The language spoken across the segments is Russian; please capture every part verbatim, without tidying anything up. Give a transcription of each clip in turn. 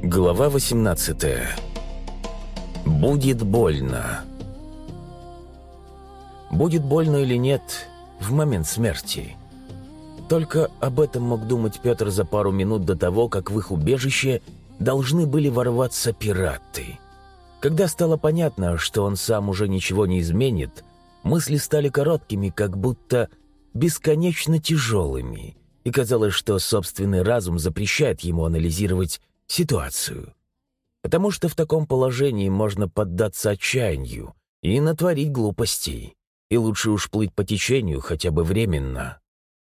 Глава восемнадцатая. Будет больно. Будет больно или нет в момент смерти? Только об этом мог думать Петр за пару минут до того, как в их убежище должны были ворваться пираты. Когда стало понятно, что он сам уже ничего не изменит, мысли стали короткими, как будто бесконечно тяжелыми, и казалось, что собственный разум запрещает ему анализировать ситуацию. Потому что в таком положении можно поддаться отчаянию и натворить глупостей, и лучше уж плыть по течению хотя бы временно.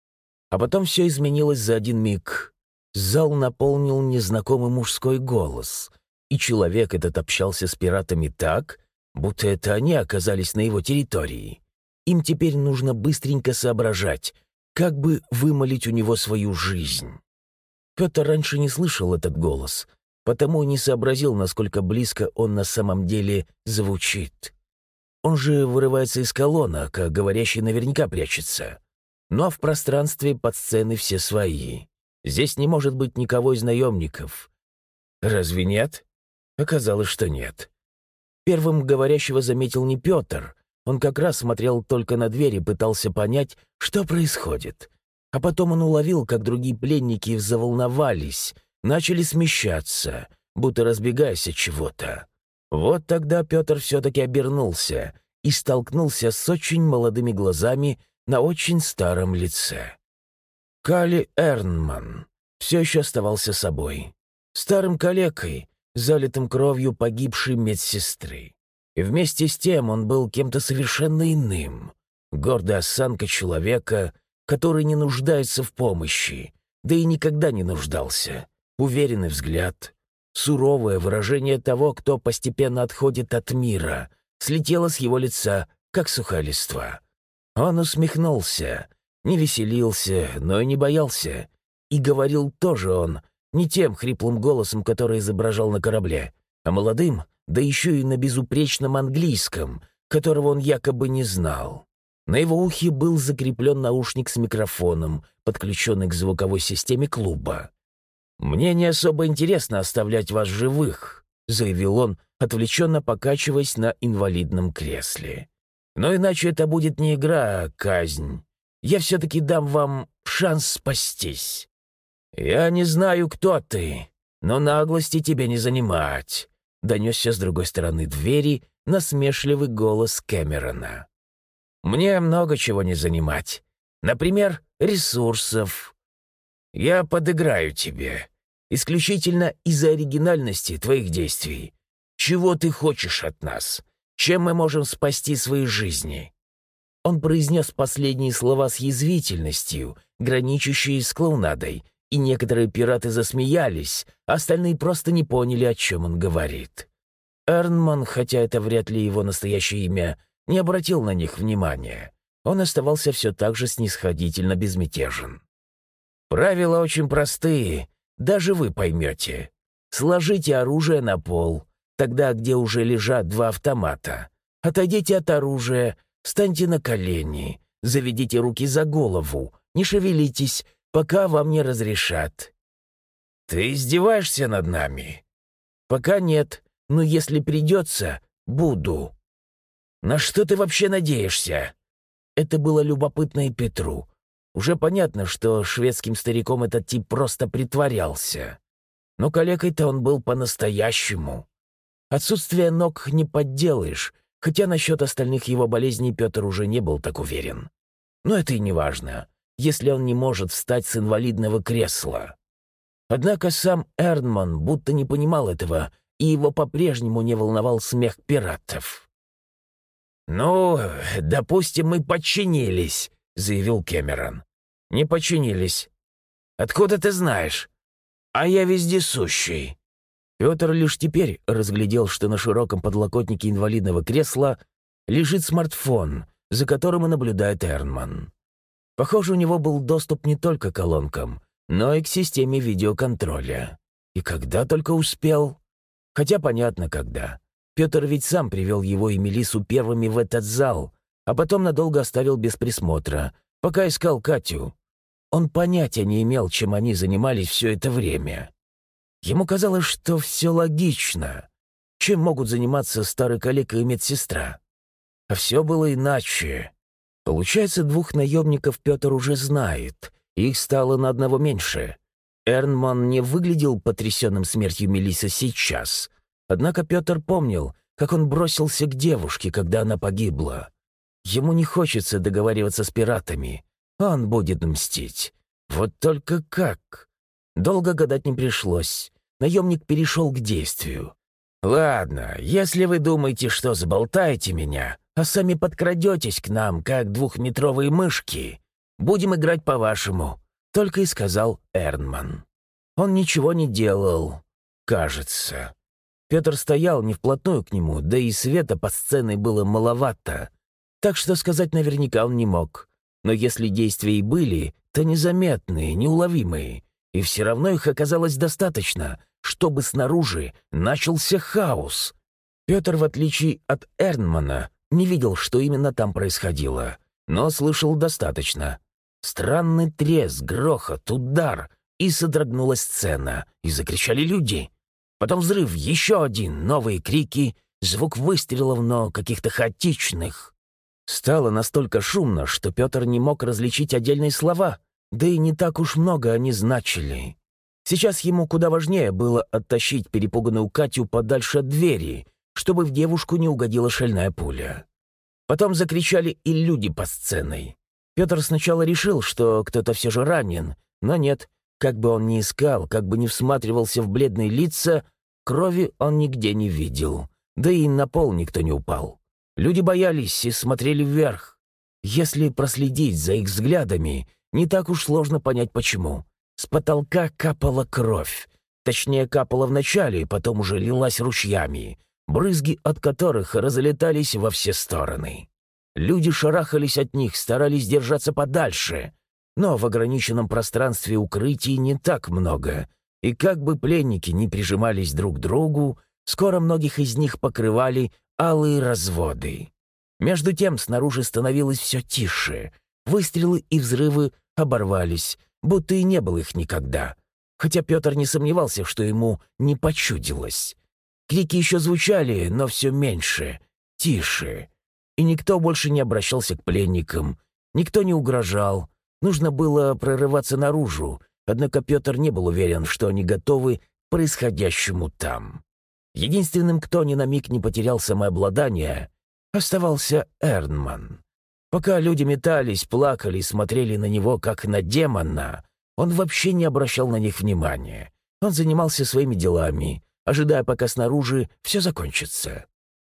А потом все изменилось за один миг. Зал наполнил незнакомый мужской голос, и человек этот общался с пиратами так, будто это они оказались на его территории. Им теперь нужно быстренько соображать, как бы вымолить у него свою жизнь. Петр раньше не слышал этот голос, потому и не сообразил, насколько близко он на самом деле звучит. Он же вырывается из колонок, а говорящий наверняка прячется. Но в пространстве под сценой все свои. Здесь не может быть никого из наемников. Разве нет? Оказалось, что нет. Первым говорящего заметил не Петр. Он как раз смотрел только на дверь и пытался понять, что происходит. А потом он уловил, как другие пленники заволновались, начали смещаться, будто разбегаясь от чего-то. Вот тогда Петр все-таки обернулся и столкнулся с очень молодыми глазами на очень старом лице. Калли Эрнман все еще оставался собой. Старым калекой, залитым кровью погибшей медсестры. И вместе с тем он был кем-то совершенно иным. Гордая осанка человека, который не нуждается в помощи, да и никогда не нуждался. Уверенный взгляд, суровое выражение того, кто постепенно отходит от мира, слетело с его лица, как сухая листва. Он усмехнулся, не веселился, но и не боялся. И говорил тоже он не тем хриплым голосом, который изображал на корабле, а молодым, да еще и на безупречном английском, которого он якобы не знал. На его ухе был закреплен наушник с микрофоном, подключенный к звуковой системе клуба. «Мне не особо интересно оставлять вас живых», — заявил он, отвлеченно покачиваясь на инвалидном кресле. «Но иначе это будет не игра, а казнь. Я все-таки дам вам шанс спастись. Я не знаю, кто ты, но наглости тебе не занимать», — донесся с другой стороны двери насмешливый голос Кэмерона. «Мне много чего не занимать. Например, ресурсов. Я подыграю тебе. Исключительно из-за оригинальности твоих действий. Чего ты хочешь от нас? Чем мы можем спасти свои жизни?» Он произнес последние слова с язвительностью, граничащей с клоунадой, и некоторые пираты засмеялись, а остальные просто не поняли, о чем он говорит. Эрнман, хотя это вряд ли его настоящее имя, не обратил на них внимания. Он оставался все так же снисходительно безмятежен. «Правила очень простые, даже вы поймете. Сложите оружие на пол, тогда, где уже лежат два автомата. Отойдите от оружия, встаньте на колени, заведите руки за голову, не шевелитесь, пока вам не разрешат». «Ты издеваешься над нами?» «Пока нет, но если придется, буду». «На что ты вообще надеешься?» Это было любопытно и Петру. Уже понятно, что шведским стариком этот тип просто притворялся. Но калекой-то он был по-настоящему. Отсутствие ног не подделаешь, хотя насчет остальных его болезней Петр уже не был так уверен. Но это и не важно, если он не может встать с инвалидного кресла. Однако сам Эрнман будто не понимал этого, и его по-прежнему не волновал смех пиратов. «Ну, допустим, мы подчинились», — заявил Кэмерон. «Не подчинились. Откуда ты знаешь? А я вездесущий». Петр лишь теперь разглядел, что на широком подлокотнике инвалидного кресла лежит смартфон, за которым и наблюдает Эрнман. Похоже, у него был доступ не только к колонкам, но и к системе видеоконтроля. И когда только успел? Хотя понятно, когда. Петр ведь сам привел его и Мелиссу первыми в этот зал, а потом надолго оставил без присмотра, пока искал Катю. Он понятия не имел, чем они занимались все это время. Ему казалось, что все логично. Чем могут заниматься старый коллега и медсестра? А все было иначе. Получается, двух наемников Петр уже знает. Их стало на одного меньше. Эрнман не выглядел потрясенным смертью Мелиссы сейчас. Однако Петр помнил, как он бросился к девушке, когда она погибла. Ему не хочется договариваться с пиратами. Он будет мстить. Вот только как? Долго гадать не пришлось. Наемник перешел к действию. «Ладно, если вы думаете, что заболтаете меня, а сами подкрадетесь к нам, как двухметровые мышки, будем играть по-вашему», — только и сказал Эрнман. Он ничего не делал, кажется. Петр стоял не вплотную к нему, да и света под сценой было маловато, так что сказать наверняка он не мог. Но если действия и были, то незаметные, неуловимые, и все равно их оказалось достаточно, чтобы снаружи начался хаос. Петр, в отличие от Эрнмана, не видел, что именно там происходило, но слышал достаточно. Странный треск, грохот, удар, и содрогнулась сцена, и закричали люди. Потом взрыв, еще один, новые крики, звук выстрелов, но каких-то хаотичных. Стало настолько шумно, что Петр не мог различить отдельные слова, да и не так уж много они значили. Сейчас ему куда важнее было оттащить перепуганную Катю подальше от двери, чтобы в девушку не угодила шальная пуля. Потом закричали и люди по сценой. Петр сначала решил, что кто-то все же ранен, но нет, как бы он ни искал, как бы ни всматривался в бледные лица, крови он нигде не видел, да и на пол никто не упал. Люди боялись и смотрели вверх. Если проследить за их взглядами, не так уж сложно понять, почему. С потолка капала кровь. Точнее, капала вначале, потом уже лилась ручьями, брызги от которых разлетались во все стороны. Люди шарахались от них, старались держаться подальше. Но в ограниченном пространстве укрытий не так много, и как бы пленники ни прижимались друг к другу, скоро многих из них покрывали алые разводы. Между тем снаружи становилось все тише. Выстрелы и взрывы оборвались, будто и не было их никогда. Хотя Петр не сомневался, что ему не почудилось. Крики еще звучали, но все меньше, тише. И никто больше не обращался к пленникам, никто не угрожал. Нужно было прорываться наружу, однако Петр не был уверен, что они готовы к происходящему там. Единственным, кто ни на миг не потерял самообладание, оставался Эрнман. Пока люди метались, плакали и смотрели на него, как на демона, он вообще не обращал на них внимания. Он занимался своими делами, ожидая, пока снаружи все закончится.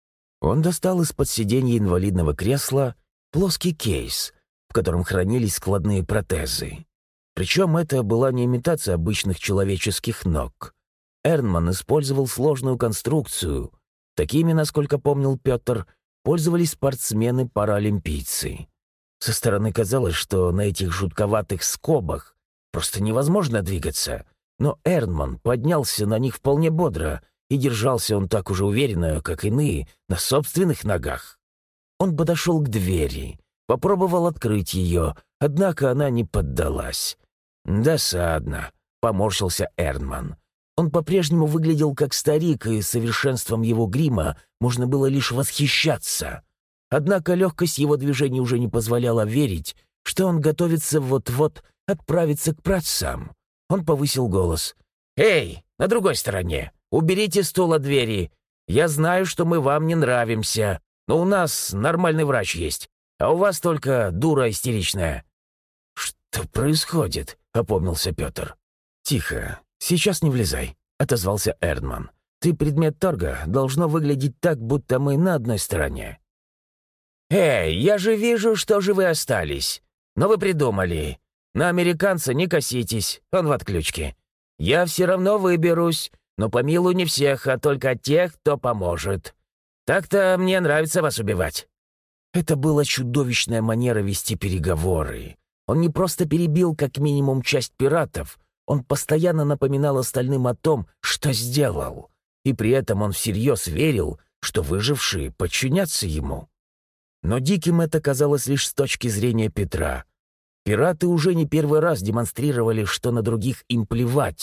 Он достал из-под сиденья инвалидного кресла плоский кейс, в котором хранились складные протезы. Причем это была не имитация обычных человеческих ног. Эрнман использовал сложную конструкцию. Такими, насколько помнил Петр, пользовались спортсмены-паралимпийцы. Со стороны казалось, что на этих жутковатых скобах просто невозможно двигаться, но Эрнман поднялся на них вполне бодро, и держался он так уже уверенно, как иные, на собственных ногах. Он подошел к двери, попробовал открыть ее, однако она не поддалась. «Досадно», — поморщился Эрнман. Он по-прежнему выглядел как старик, и совершенством его грима можно было лишь восхищаться. Однако легкость его движений уже не позволяла верить, что он готовится вот-вот отправиться к праотцам. Он повысил голос. «Эй, на другой стороне, уберите стул от двери. Я знаю, что мы вам не нравимся, но у нас нормальный врач есть, а у вас только дура истеричная». «Что происходит?» — опомнился Петр. «Тихо. «Сейчас не влезай», — отозвался Эрнман. «Ты предмет торга, должно выглядеть так, будто мы на одной стороне». «Эй, я же вижу, что живы остались. Но вы придумали. На американца не коситесь, он в отключке. Я все равно выберусь, но помилую не всех, а только тех, кто поможет. Так-то мне нравится вас убивать». Это была чудовищная манера вести переговоры. Он не просто перебил как минимум часть пиратов, он постоянно напоминал остальным о том, что сделал, и при этом он всерьез верил, что выжившие подчинятся ему. Но диким это казалось лишь с точки зрения Петра. Пираты уже не первый раз демонстрировали, что на других им плевать,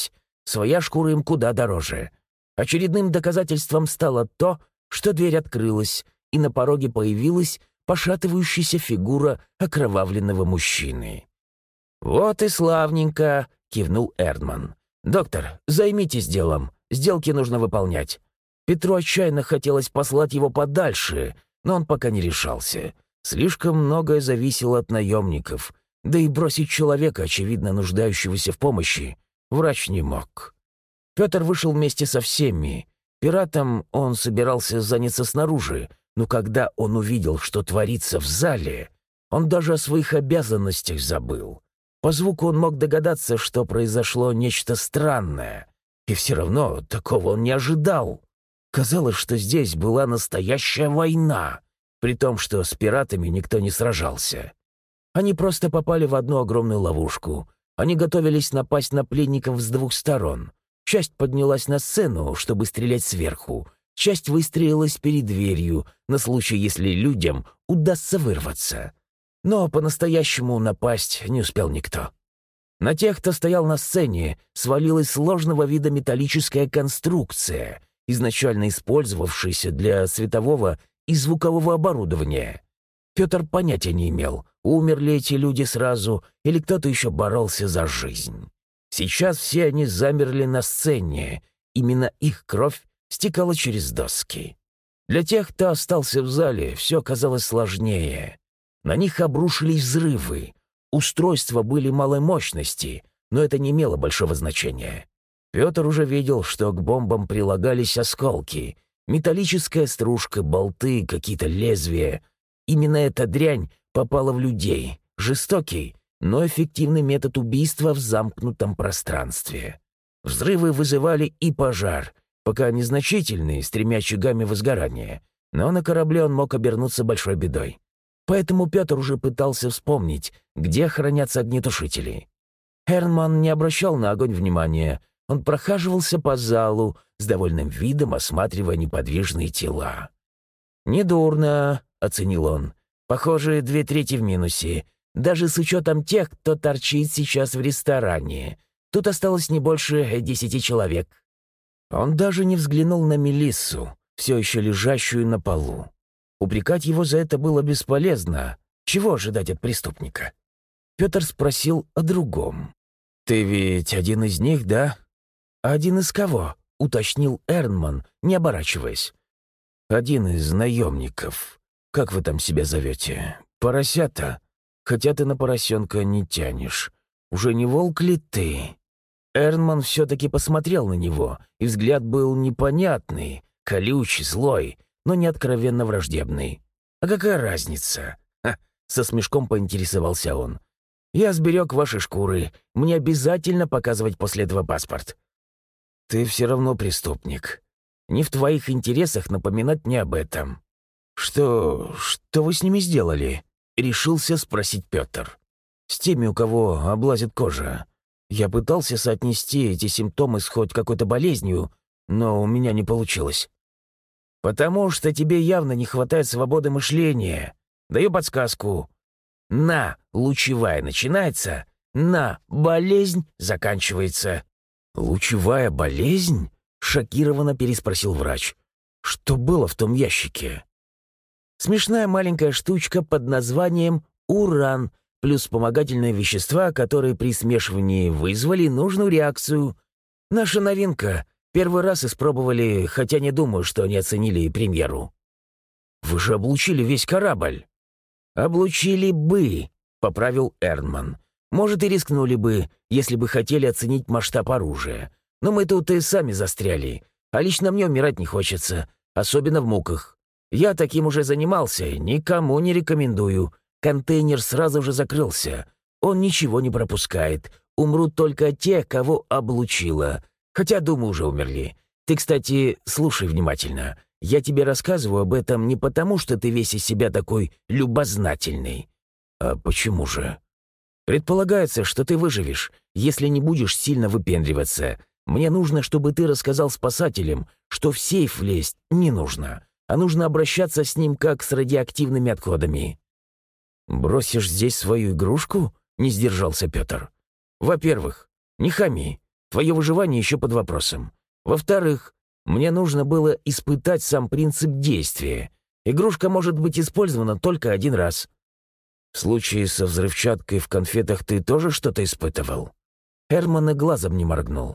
Своя шкура им куда дороже. Очередным доказательством стало то, что дверь открылась, и на пороге появилась пошатывающаяся фигура окровавленного мужчины. «Вот и славненько!» — кивнул Эрдман. «Доктор, займитесь делом. Сделки нужно выполнять». Петру отчаянно хотелось послать его подальше, но он пока не решался. Слишком многое зависело от наемников, да и бросить человека, очевидно нуждающегося в помощи, врач не мог. Петр вышел вместе со всеми. Пиратом он собирался заняться снаружи, но когда он увидел, что творится в зале, он даже о своих обязанностях забыл. По звуку он мог догадаться, что произошло нечто странное, и все равно такого он не ожидал. Казалось, что здесь была настоящая война, при том, что с пиратами никто не сражался. Они просто попали в одну огромную ловушку. Они готовились напасть на пленников с двух сторон. Часть поднялась на сцену, чтобы стрелять сверху. Часть выстроилась перед дверью, на случай, если людям удастся вырваться. Но по-настоящему напасть не успел никто. На тех, кто стоял на сцене, свалилась сложного вида металлическая конструкция, изначально использовавшаяся для светового и звукового оборудования. Петр понятия не имел, умерли эти люди сразу или кто-то еще боролся за жизнь. Сейчас все они замерли на сцене, именно их кровь стекала через доски. Для тех, кто остался в зале, все казалось сложнее. На них обрушились взрывы. Устройства были малой мощности, но это не имело большого значения. Петр уже видел, что к бомбам прилагались осколки, металлическая стружка, болты, какие-то лезвия. Именно эта дрянь попала в людей. Жестокий, но эффективный метод убийства в замкнутом пространстве. Взрывы вызывали и пожар, пока незначительный, с тремя очагами возгорания, но на корабле он мог обернуться большой бедой. Поэтому Петр уже пытался вспомнить, где хранятся огнетушители. Эрдман не обращал на огонь внимания. Он прохаживался по залу, с довольным видом осматривая неподвижные тела. «Недурно», — оценил он. «Похоже, две трети в минусе. Даже с учетом тех, кто торчит сейчас в ресторане. Тут осталось не больше десяти человек». Он даже не взглянул на Мелиссу, все еще лежащую на полу. Упрекать его за это было бесполезно. Чего ожидать от преступника? Петр спросил о другом. «Ты ведь один из них, да?» «Один из кого?» — уточнил Эрдман, не оборачиваясь. «Один из наемников. Как вы там себя зовете? Поросята? Хотя ты на поросенка не тянешь. Уже не волк ли ты?» Эрдман все-таки посмотрел на него, и взгляд был непонятный, колючий, злой, но не откровенно враждебный. «А какая разница?» Ха, со смешком поинтересовался он. «Я сберег ваши шкуры. Мне обязательно показывать после этого паспорт». «Ты все равно преступник. Не в твоих интересах напоминать мне об этом». «Что... что вы с ними сделали?» — решился спросить Петр. «С теми, у кого облазит кожа. Я пытался соотнести эти симптомы с хоть какой-то болезнью, но у меня не получилось». «Потому что тебе явно не хватает свободы мышления. Даю подсказку. На лучевая начинается, на болезнь заканчивается». «Лучевая болезнь?» — шокированно переспросил врач. «Что было в том ящике?» «Смешная маленькая штучка под названием уран, плюс вспомогательные вещества, которые при смешивании вызвали нужную реакцию. Наша новинка. Первый раз испробовали, хотя не думаю, что они оценили премьеру». «Вы же облучили весь корабль». «Облучили бы», — поправил Эрдман. «Может, и рискнули бы, если бы хотели оценить масштаб оружия. Но мы тут и сами застряли, а лично мне умирать не хочется, особенно в муках. Я таким уже занимался, никому не рекомендую. Контейнер сразу же закрылся. Он ничего не пропускает. Умрут только те, кого облучило. Хотя, думаю, уже умерли. Ты, кстати, слушай внимательно. Я тебе рассказываю об этом не потому, что ты весь из себя такой любознательный». «А почему же?» «Предполагается, что ты выживешь, если не будешь сильно выпендриваться. Мне нужно, чтобы ты рассказал спасателям, что в сейф лезть не нужно, а нужно обращаться с ним как с радиоактивными отходами». «Бросишь здесь свою игрушку?» — не сдержался Петр. «Во-первых, не хами. Твое выживание еще под вопросом. Во-вторых, мне нужно было испытать сам принцип действия. Игрушка может быть использована только один раз. В случае со взрывчаткой в конфетах ты тоже что-то испытывал? Эрман и глазом не моргнул.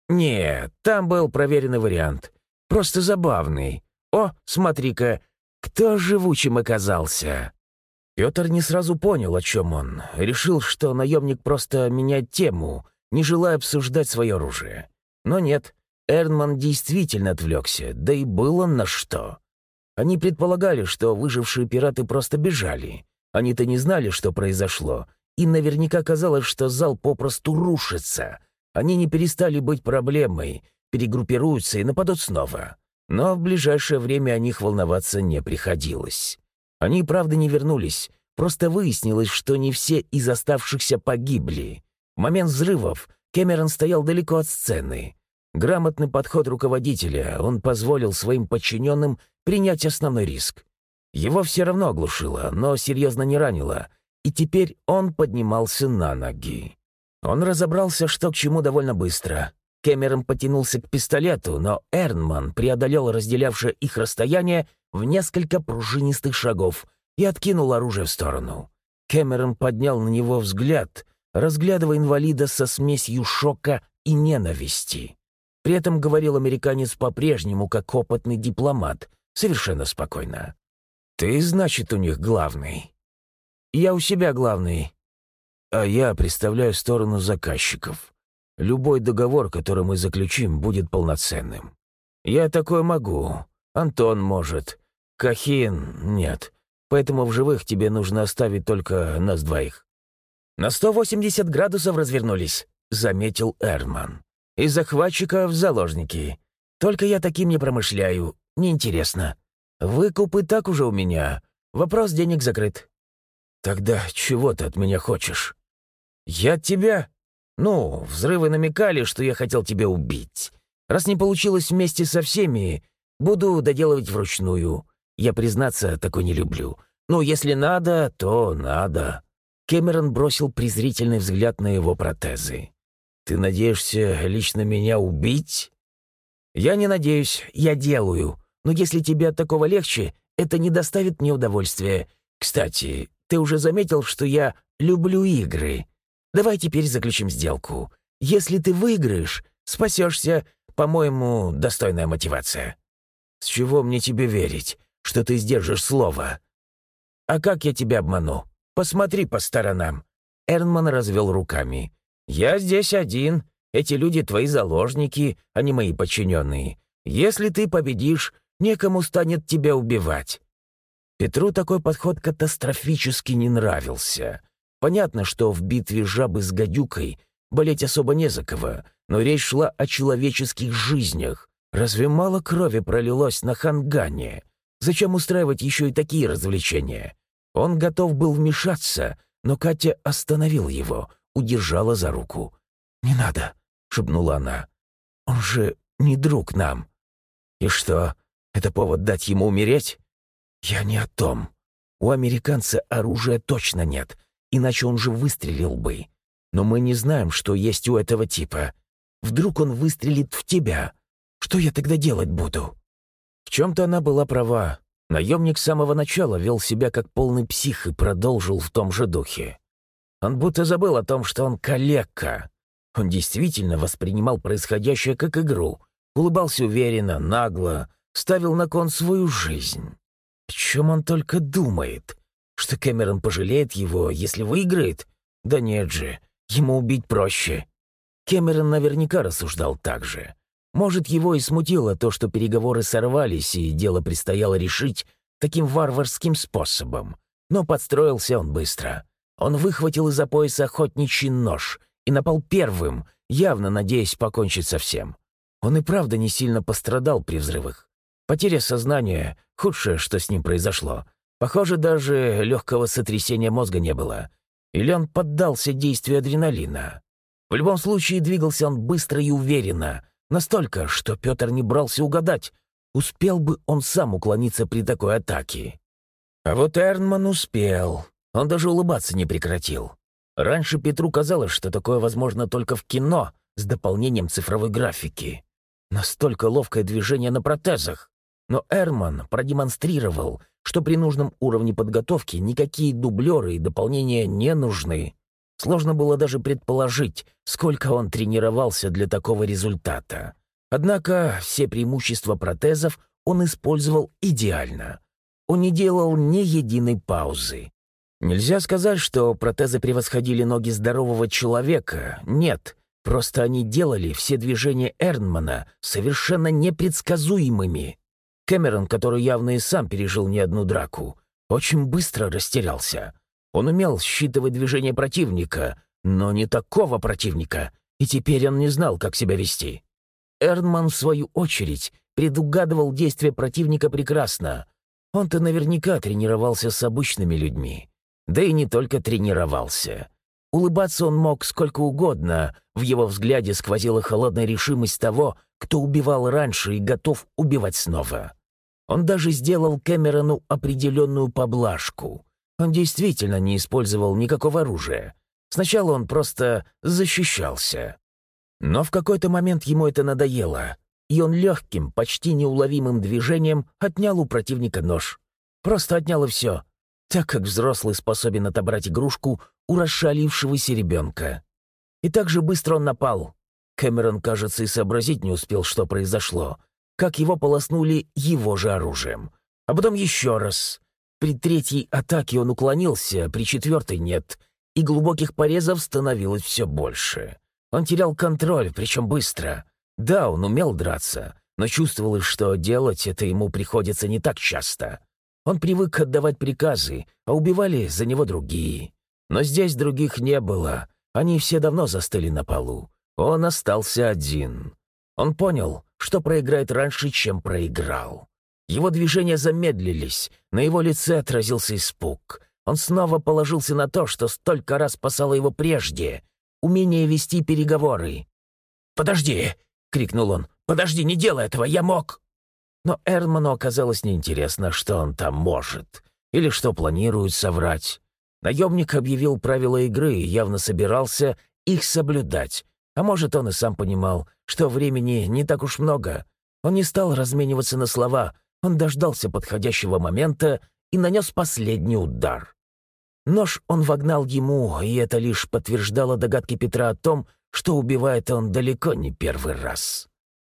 Нет, там был проверенный вариант. Просто забавный. О, смотри-ка, кто живучим оказался. Петр не сразу понял, о чем он. Решил, что наемник просто меняет тему, не желая обсуждать свое оружие. Но нет, Эрман действительно отвлекся, да и было на что. Они предполагали, что выжившие пираты просто бежали. Они-то не знали, что произошло, и наверняка казалось, что зал попросту рушится. Они не перестали быть проблемой, перегруппируются и нападут снова. Но в ближайшее время о них волноваться не приходилось. Они, правда, не вернулись, просто выяснилось, что не все из оставшихся погибли. В момент взрывов Кэмерон стоял далеко от сцены. Грамотный подход руководителя, он позволил своим подчиненным принять основной риск. Его все равно оглушило, но серьезно не ранило, и теперь он поднимался на ноги. Он разобрался, что к чему довольно быстро. Кэмерон потянулся к пистолету, но Эрнман преодолел разделявшее их расстояние в несколько пружинистых шагов и откинул оружие в сторону. Кэмерон поднял на него взгляд, разглядывая инвалида со смесью шока и ненависти. При этом говорил американец по-прежнему, как опытный дипломат, совершенно спокойно. «Ты, значит, у них главный?» «Я у себя главный. А я представляю сторону заказчиков. Любой договор, который мы заключим, будет полноценным. Я такое могу. Антон может. Кахин — нет. Поэтому в живых тебе нужно оставить только нас двоих». «На сто восемьдесят градусов развернулись», — заметил Эрман. «И захватчика в заложники. Только я таким не промышляю. Неинтересно. Выкуп и так уже у меня. Вопрос денег закрыт». «Тогда чего ты от меня хочешь?» «Я от тебя? Ну, взрывы намекали, что я хотел тебя убить. Раз не получилось вместе со всеми, буду доделывать вручную. Я, признаться, такой не люблю. Ну, если надо, то надо». Кэмерон бросил презрительный взгляд на его протезы. «Ты надеешься лично меня убить?» «Я не надеюсь, я делаю. Но если тебе от такого легче, это не доставит мне удовольствия. Кстати, ты уже заметил, что я люблю игры. Давай теперь заключим сделку. Если ты выиграешь, спасешься, по-моему, достойная мотивация». «С чего мне тебе верить, что ты сдержишь слово?» «А как я тебя обману? Посмотри по сторонам». Эрнман развел руками. «Я здесь один. Эти люди твои заложники, а не мои подчиненные. Если ты победишь, некому станет тебя убивать». Петру такой подход катастрофически не нравился. Понятно, что в битве жабы с гадюкой болеть особо не за кого, но речь шла о человеческих жизнях. Разве мало крови пролилось на Хангане? Зачем устраивать еще и такие развлечения? Он готов был вмешаться, но Катя остановила его, удержала за руку. «Не надо», — шепнула она. «Он же не друг нам». «И что, это повод дать ему умереть?» «Я не о том. У американца оружия точно нет, иначе он же выстрелил бы. Но мы не знаем, что есть у этого типа. Вдруг он выстрелит в тебя. Что я тогда делать буду?» В чем-то она была права. Наемник с самого начала вел себя как полный псих и продолжил в том же духе. Он будто забыл о том, что он калека. Он действительно воспринимал происходящее как игру, улыбался уверенно, нагло, ставил на кон свою жизнь. О чем он только думает? Что Кэмерон пожалеет его, если выиграет? Да нет же, ему убить проще. Кэмерон наверняка рассуждал так же. Может, его и смутило то, что переговоры сорвались, и дело предстояло решить таким варварским способом. Но подстроился он быстро. Он выхватил из-за пояса охотничий нож и напал первым, явно надеясь покончить со всем. Он и правда не сильно пострадал при взрывах. Потеря сознания — худшее, что с ним произошло. Похоже, даже легкого сотрясения мозга не было. Или он поддался действию адреналина. В любом случае, двигался он быстро и уверенно, настолько, что Петр не брался угадать, успел бы он сам уклониться при такой атаке. А вот Эрнман успел. Он даже улыбаться не прекратил. Раньше Петру казалось, что такое возможно только в кино, с дополнением цифровой графики. Настолько ловкое движение на протезах. Но Эрман продемонстрировал, что при нужном уровне подготовки никакие дублеры и дополнения не нужны. Сложно было даже предположить, сколько он тренировался для такого результата. Однако все преимущества протезов он использовал идеально. Он не делал ни единой паузы. Нельзя сказать, что протезы превосходили ноги здорового человека. Нет, просто они делали все движения Эрмана совершенно непредсказуемыми. Кэмерон, который явно и сам пережил не одну драку, очень быстро растерялся. Он умел считывать движения противника, но не такого противника, и теперь он не знал, как себя вести. Эрман, в свою очередь, предугадывал действия противника прекрасно. Он-то наверняка тренировался с обычными людьми. Да и не только тренировался. Улыбаться он мог сколько угодно, в его взгляде сквозила холодная решимость того, кто убивал раньше и готов убивать снова. Он даже сделал Кэмерону определенную поблажку. Он действительно не использовал никакого оружия. Сначала он просто защищался. Но в какой-то момент ему это надоело, и он легким, почти неуловимым движением отнял у противника нож. Просто отнял и все, так как взрослый способен отобрать игрушку у расшалившегося ребенка. И так же быстро он напал. Кэмерон, кажется, и сообразить не успел, что произошло, как его полоснули его же оружием. А потом еще раз. При третьей атаке он уклонился, при четвертой нет, и глубоких порезов становилось все больше. Он терял контроль, причем быстро. Да, он умел драться, но чувствовалось, что делать это ему приходится не так часто. Он привык отдавать приказы, а убивали за него другие. Но здесь других не было, они все давно застыли на полу. Он остался один. Он понял, что проиграет раньше, чем проиграл. Его движения замедлились, на его лице отразился испуг. Он снова положился на то, что столько раз спасало его прежде — умение вести переговоры. «Подожди!» — крикнул он. «Подожди, не делай этого, я мог!» Но Эрману оказалось неинтересно, что он там может, или что планирует соврать. Наемник объявил правила игры и явно собирался их соблюдать. А может, он и сам понимал, что времени не так уж много. Он не стал размениваться на слова, он дождался подходящего момента и нанес последний удар. Нож он вогнал ему, и это лишь подтверждало догадки Петра о том, что убивает он далеко не первый раз.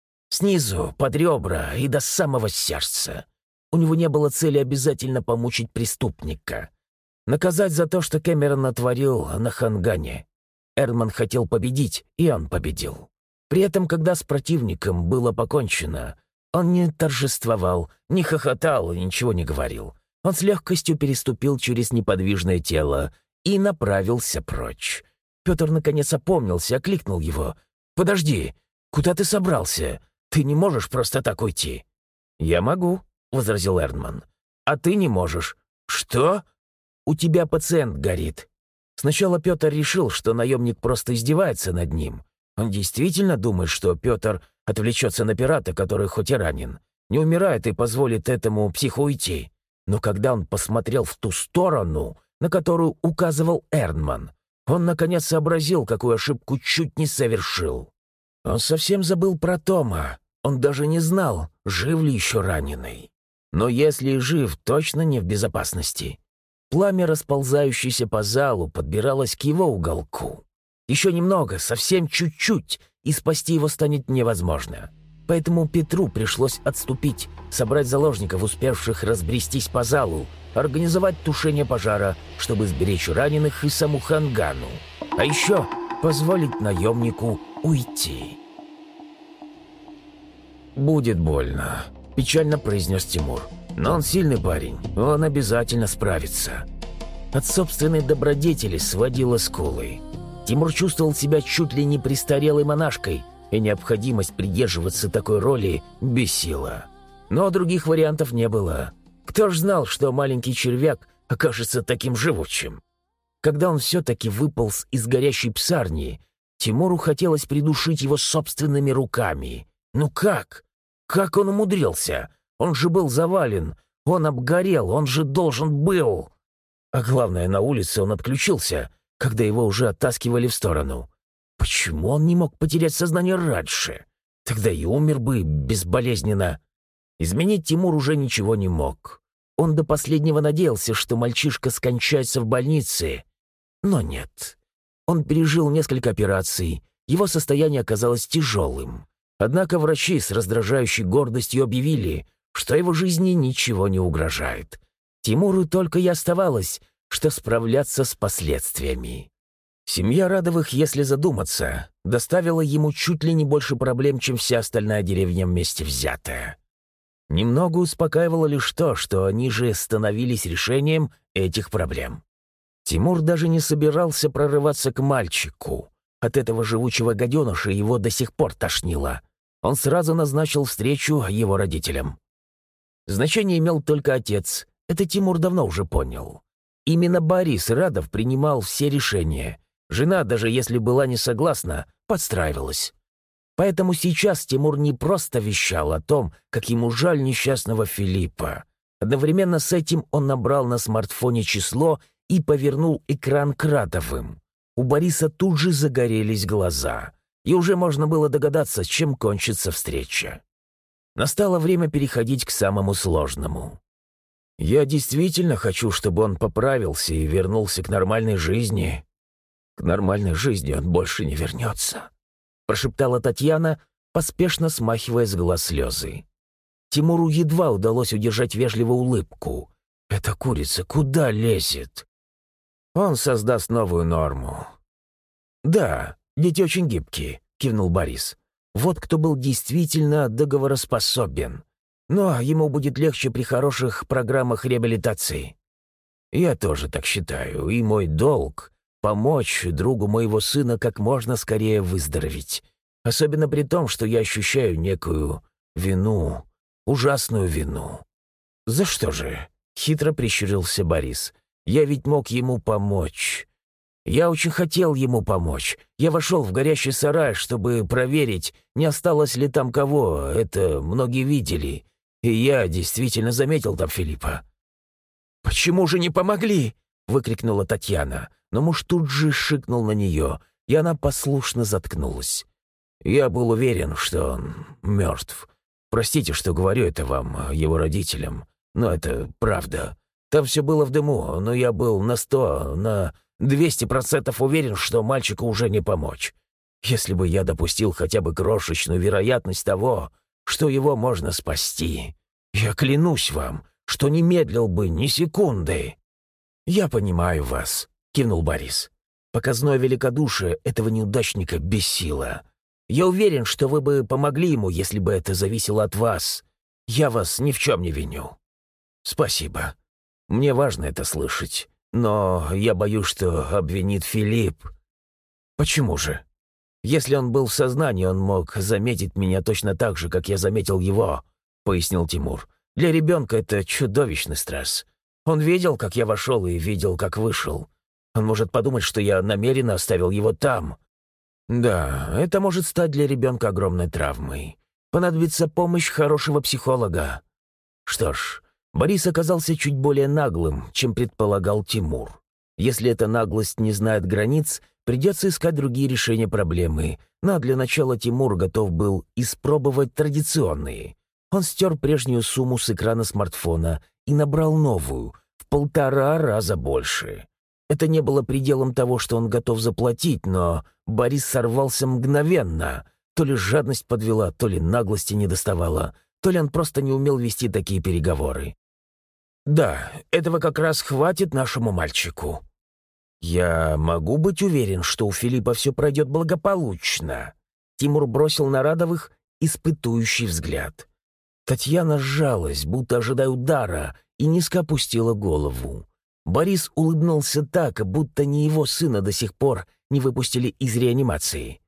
Снизу, под ребра и до самого сердца. У него не было цели обязательно помучить преступника. Наказать за то, что Кэмерон натворил на Хангане. Эрман хотел победить, и он победил. При этом, когда с противником было покончено, он не торжествовал, не хохотал и ничего не говорил. Он с легкостью переступил через неподвижное тело и направился прочь. Петр наконец опомнился, окликнул его. «Подожди, куда ты собрался? Ты не можешь просто так уйти». «Я могу», — возразил Эрман. «А ты не можешь». «Что?» «У тебя пациент горит». Сначала Петр решил, что наемник просто издевается над ним. Он действительно думает, что Петр отвлечется на пирата, который хоть и ранен, не умирает и позволит этому психу уйти. Но когда он посмотрел в ту сторону, на которую указывал Эрман, он наконец сообразил, какую ошибку чуть не совершил. Он совсем забыл про Тома. Он даже не знал, жив ли еще раненый. Но если и жив, точно не в безопасности. Пламя, расползающееся по залу, подбиралось к его уголку. Еще немного, совсем чуть-чуть, и спасти его станет невозможно. Поэтому Петру пришлось отступить, собрать заложников, успевших разбрестись по залу, организовать тушение пожара, чтобы сберечь раненых и саму Хангану. А еще позволить наемнику уйти. «Будет больно», — печально произнес Тимур. «Но он сильный парень, он обязательно справится». От собственной добродетели сводило скулы. Тимур чувствовал себя чуть ли не престарелой монашкой, и необходимость придерживаться такой роли бесила. Но других вариантов не было. Кто ж знал, что маленький червяк окажется таким живучим? Когда он все-таки выполз из горящей псарни, Тимуру хотелось придушить его собственными руками. Ну как? Как он умудрился? Он же был завален, он обгорел, он же должен был. А главное, на улице он отключился, когда его уже оттаскивали в сторону. Почему он не мог потерять сознание раньше? Тогда и умер бы безболезненно. Изменить Тимур уже ничего не мог. Он до последнего надеялся, что мальчишка скончается в больнице. Но нет. Он пережил несколько операций, его состояние оказалось тяжелым. Однако врачи с раздражающей гордостью объявили, что его жизни ничего не угрожает. Тимуру только и оставалось, что справляться с последствиями. Семья Радовых, если задуматься, доставила ему чуть ли не больше проблем, чем вся остальная деревня вместе взятая. Немного успокаивало лишь то, что они же становились решением этих проблем. Тимур даже не собирался прорываться к мальчику. От этого живучего гаденыша его до сих пор тошнило. Он сразу назначил встречу его родителям. Значение имел только отец. Это Тимур давно уже понял. Именно Борис Радов принимал все решения. Жена, даже если была не согласна, подстраивалась. Поэтому сейчас Тимур не просто вещал о том, как ему жаль несчастного Филиппа. Одновременно с этим он набрал на смартфоне число и повернул экран к Радовым. У Бориса тут же загорелись глаза, и уже можно было догадаться, чем кончится встреча. Настало время переходить к самому сложному. «Я действительно хочу, чтобы он поправился и вернулся к нормальной жизни». «К нормальной жизни он больше не вернется», — прошептала Татьяна, поспешно смахивая с глаз слезы. Тимуру едва удалось удержать вежливую улыбку. «Эта курица куда лезет?» «Он создаст новую норму». «Да, дети очень гибкие», — кивнул Борис. «Вот кто был действительно договороспособен. Но ему будет легче при хороших программах реабилитации». «Я тоже так считаю, и мой долг — помочь другу моего сына как можно скорее выздороветь. Особенно при том, что я ощущаю некую вину, ужасную вину». «За что же?» — хитро прищурился Борис. «Я ведь мог ему помочь. Я очень хотел ему помочь. Я вошел в горящий сарай, чтобы проверить, не осталось ли там кого. Это многие видели. И я действительно заметил там Филиппа». «Почему же не помогли?» — выкрикнула Татьяна. Но муж тут же шикнул на нее, и она послушно заткнулась. «Я был уверен, что он мертв. Простите, что говорю это вам, его родителям, но это правда. Там все было в дыму, но я был на сто, на двести процентов уверен, что мальчику уже не помочь. Если бы я допустил хотя бы крошечную вероятность того, что его можно спасти, я клянусь вам, что не медлил бы ни секунды». «Я понимаю вас», — кивнул Борис. «Показное великодушие этого неудачника бесило. Я уверен, что вы бы помогли ему, если бы это зависело от вас. Я вас ни в чем не виню». «Спасибо. Мне важно это слышать. Но я боюсь, что обвинит Филипп». «Почему же? Если он был в сознании, он мог заметить меня точно так же, как я заметил его», — пояснил Тимур. «Для ребенка это чудовищный стресс. Он видел, как я вошел, и видел, как вышел. Он может подумать, что я намеренно оставил его там. Да, это может стать для ребенка огромной травмой. Понадобится помощь хорошего психолога». Что ж, Борис оказался чуть более наглым, чем предполагал Тимур. Если эта наглость не знает границ, придется искать другие решения проблемы. Но для начала Тимур готов был испробовать традиционные. Он стер прежнюю сумму с экрана смартфона и набрал новую, в полтора раза больше. Это не было пределом того, что он готов заплатить, но Борис сорвался мгновенно. То ли жадность подвела, то ли наглости не доставала, то ли он просто не умел вести такие переговоры. «Да, этого как раз хватит нашему мальчику». «Я могу быть уверен, что у Филиппа все пройдет благополучно?» Тимур бросил на Радовых испытующий взгляд. Татьяна сжалась, будто ожидая удара, и низко опустила голову. Борис улыбнулся так, будто не его сына до сих пор не выпустили из реанимации.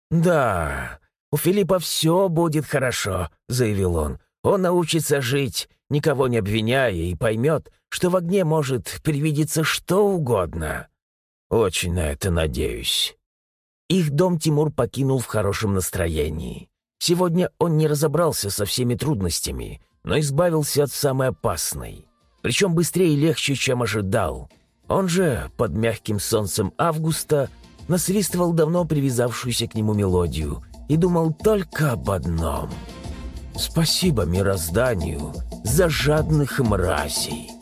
«Да, у Филиппа все будет хорошо», — заявил он. «Он научится жить, никого не обвиняя, и поймет, что в огне может привидеться что угодно». «Очень на это надеюсь». Их дом Тимур покинул в хорошем настроении. Сегодня он не разобрался со всеми трудностями, но избавился от самой опасной. Причем быстрее и легче, чем ожидал. Он же, под мягким солнцем августа, насвистывал давно привязавшуюся к нему мелодию и думал только об одном. «Спасибо мирозданию за жадных мразей».